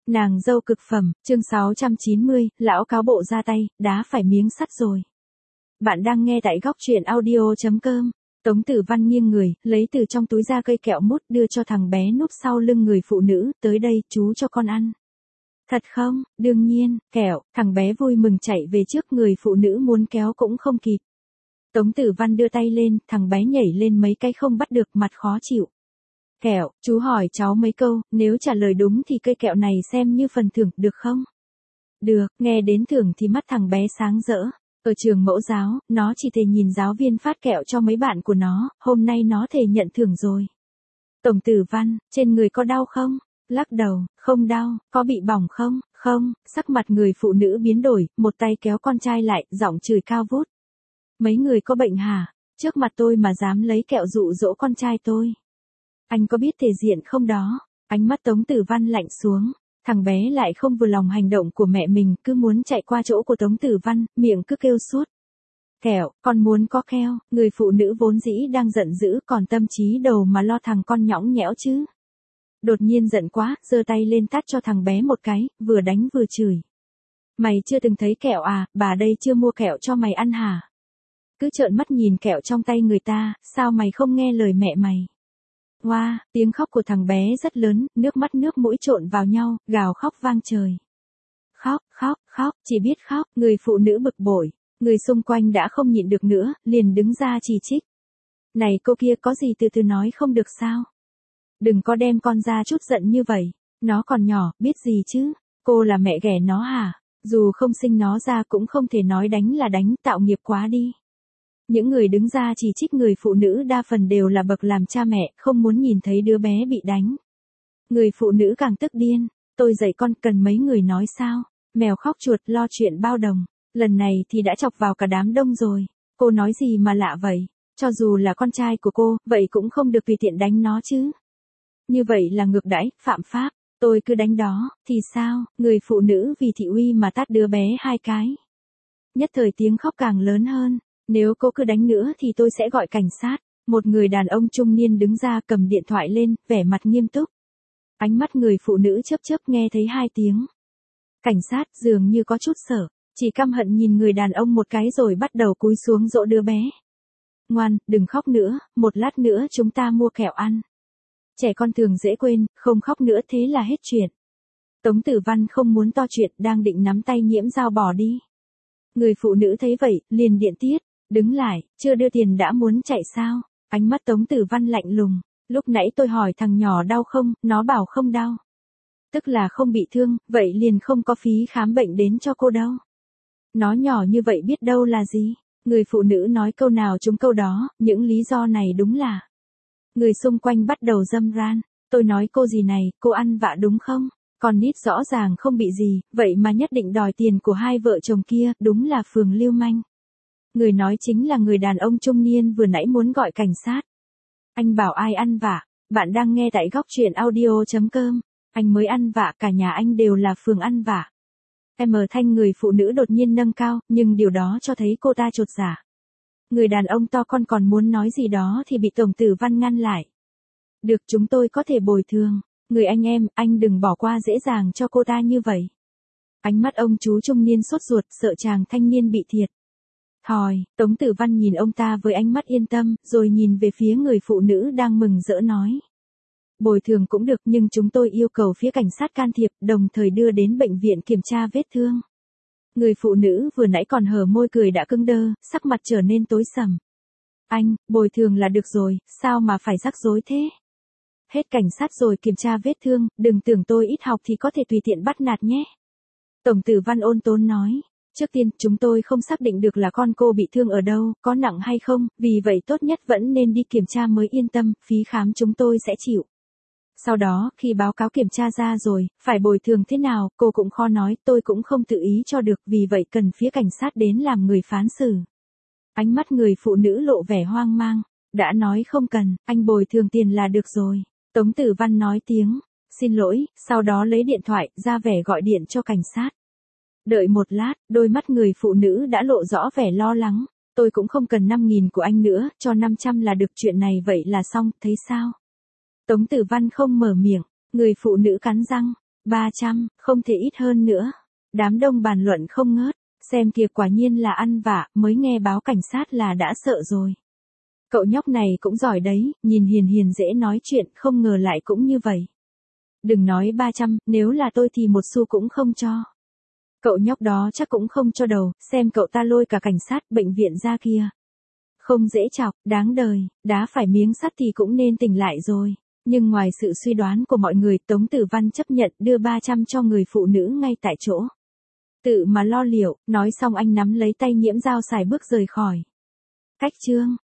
Nàng dâu cực phẩm, chương 690, lão cáo bộ ra tay, đá phải miếng sắt rồi. Bạn đang nghe tại góc truyện audio.com. Tống Tử Văn nghiêng người, lấy từ trong túi ra cây kẹo mút đưa cho thằng bé núp sau lưng người phụ nữ, tới đây, chú cho con ăn. Thật không? Đương nhiên, kẹo, thằng bé vui mừng chạy về trước, người phụ nữ muốn kéo cũng không kịp. Tống Tử Văn đưa tay lên, thằng bé nhảy lên mấy cái không bắt được, mặt khó chịu. Kẹo, chú hỏi cháu mấy câu, nếu trả lời đúng thì cây kẹo này xem như phần thưởng, được không? Được, nghe đến thưởng thì mắt thằng bé sáng rỡ. Ở trường mẫu giáo, nó chỉ thề nhìn giáo viên phát kẹo cho mấy bạn của nó, hôm nay nó thề nhận thưởng rồi. Tống Tử Văn, trên người có đau không? Lắc đầu, không đau. Có bị bỏng không? Không. Sắc mặt người phụ nữ biến đổi, một tay kéo con trai lại, giọng chửi cao vút. Mấy người có bệnh hả? Trước mặt tôi mà dám lấy kẹo dụ dỗ con trai tôi. Anh có biết thể diện không đó? Ánh mắt Tống Tử Văn lạnh xuống. Thằng bé lại không vừa lòng hành động của mẹ mình, cứ muốn chạy qua chỗ của Tống Tử Văn, miệng cứ kêu suốt. Kẹo, con muốn có keo. Người phụ nữ vốn dĩ đang giận dữ, còn tâm trí đầu mà lo thằng con nhõng nhẽo chứ. Đột nhiên giận quá, giơ tay lên tát cho thằng bé một cái, vừa đánh vừa chửi. Mày chưa từng thấy kẹo à, bà đây chưa mua kẹo cho mày ăn hả? Cứ trợn mắt nhìn kẹo trong tay người ta, sao mày không nghe lời mẹ mày? Wow, tiếng khóc của thằng bé rất lớn, nước mắt nước mũi trộn vào nhau, gào khóc vang trời. Khóc, khóc, khóc, chỉ biết khóc, người phụ nữ bực bội. Người xung quanh đã không nhịn được nữa, liền đứng ra chỉ trích. Này cô kia, có gì từ từ nói không được sao? Đừng có đem con ra chút giận như vậy, nó còn nhỏ, biết gì chứ? Cô là mẹ ghẻ nó hả? Dù không sinh nó ra cũng không thể nói đánh là đánh, tạo nghiệp quá đi. Những người đứng ra chỉ trích người phụ nữ đa phần đều là bậc làm cha mẹ, không muốn nhìn thấy đứa bé bị đánh. Người phụ nữ càng tức điên, tôi dạy con cần mấy người nói sao, mèo khóc chuột lo chuyện bao đồng, lần này thì đã chọc vào cả đám đông rồi, cô nói gì mà lạ vậy, cho dù là con trai của cô, vậy cũng không được tùy tiện đánh nó chứ. Như vậy là ngược đãi, phạm pháp, tôi cứ đánh đó, thì sao, người phụ nữ vì thị uy mà tát đứa bé 2 cái. Nhất thời tiếng khóc càng lớn hơn. Nếu cô cứ đánh nữa thì tôi sẽ gọi cảnh sát. Một người đàn ông trung niên đứng ra cầm điện thoại lên, vẻ mặt nghiêm túc. Ánh mắt người phụ nữ chớp chớp nghe thấy 2 tiếng. Cảnh sát dường như có chút sợ, chỉ căm hận nhìn người đàn ông một cái rồi bắt đầu cúi xuống dỗ đứa bé. Ngoan, đừng khóc nữa, một lát nữa chúng ta mua kẹo ăn. Trẻ con thường dễ quên, không khóc nữa thế là hết chuyện. Tống Tử Văn không muốn to chuyện, đang định nắm tay Nhiễm Dao bỏ đi. Người phụ nữ thấy vậy, liền điện tiết. Đứng lại, chưa đưa tiền đã muốn chạy sao? Ánh mắt Tống Tử Văn lạnh lùng. Lúc nãy tôi hỏi thằng nhỏ đau không, nó bảo không đau. Tức là không bị thương, vậy liền không có phí khám bệnh đến cho cô đâu. Nó nhỏ như vậy biết đâu là gì? Người phụ nữ nói câu nào trúng câu đó, những lý do này đúng là. Người xung quanh bắt đầu râm ran. Tôi nói cô gì này, cô ăn vạ đúng không? Con nít rõ ràng không bị gì, vậy mà nhất định đòi tiền của hai vợ chồng kia, đúng là phường lưu manh. Người nói chính là người đàn ông trung niên vừa nãy muốn gọi cảnh sát. Anh bảo ai ăn vạ? Bạn đang nghe tại góc truyện audio.com. Anh mới ăn vạ, cả nhà anh đều là phường ăn vạ. Thanh người phụ nữ đột nhiên nâng cao, nhưng điều đó cho thấy cô ta chột dạ. Người đàn ông to con còn muốn nói gì đó thì bị Tống Tử Văn ngăn lại. Được, chúng tôi có thể bồi thường. Người anh em, anh đừng bỏ qua dễ dàng cho cô ta như vậy. Ánh mắt ông chú trung niên sốt ruột, sợ chàng thanh niên bị thiệt. Thòi, Tống Tử Văn nhìn ông ta với ánh mắt yên tâm, rồi nhìn về phía người phụ nữ đang mừng rỡ nói. Bồi thường cũng được, nhưng chúng tôi yêu cầu phía cảnh sát can thiệp, đồng thời đưa đến bệnh viện kiểm tra vết thương. Người phụ nữ vừa nãy còn hở môi cười đã cứng đơ, sắc mặt trở nên tối sầm. Anh, bồi thường là được rồi, sao mà phải rắc rối thế? Hết cảnh sát rồi kiểm tra vết thương, đừng tưởng tôi ít học thì có thể tùy tiện bắt nạt nhé. Tống Tử Văn ôn tồn nói. Trước tiên, chúng tôi không xác định được là con cô bị thương ở đâu, có nặng hay không, vì vậy tốt nhất vẫn nên đi kiểm tra mới yên tâm, phí khám chúng tôi sẽ chịu. Sau đó, khi báo cáo kiểm tra ra rồi, phải bồi thường thế nào, cô cũng khó nói, tôi cũng không tự ý cho được, vì vậy cần phía cảnh sát đến làm người phán xử. Ánh mắt người phụ nữ lộ vẻ hoang mang, đã nói không cần, anh bồi thường tiền là được rồi. Tống Tử Văn nói tiếng, xin lỗi, sau đó lấy điện thoại, ra vẻ gọi điện cho cảnh sát. Đợi một lát, đôi mắt người phụ nữ đã lộ rõ vẻ lo lắng. Tôi cũng không cần 5.000 của anh nữa, cho 500 là được, chuyện này vậy là xong, thấy sao? Tống Tử Văn không mở miệng, người phụ nữ cắn răng. 300, không thể ít hơn nữa. Đám đông bàn luận không ngớt, xem kìa quả nhiên là ăn vạ, mới nghe báo cảnh sát là đã sợ rồi. Cậu nhóc này cũng giỏi đấy, nhìn hiền hiền dễ nói chuyện, không ngờ lại cũng như vậy. Đừng nói 300, nếu là tôi thì một xu cũng không cho. Cậu nhóc đó chắc cũng không cho đầu, xem cậu ta lôi cả cảnh sát, bệnh viện ra kia. Không dễ chọc, đáng đời, đá phải miếng sắt thì cũng nên tỉnh lại rồi. Nhưng ngoài sự suy đoán của mọi người, Tống Tử Văn chấp nhận đưa 300 cho người phụ nữ ngay tại chỗ. Tự mà lo liệu, nói xong anh nắm lấy tay Nhiễm Dao Sài bước rời khỏi. Cách chương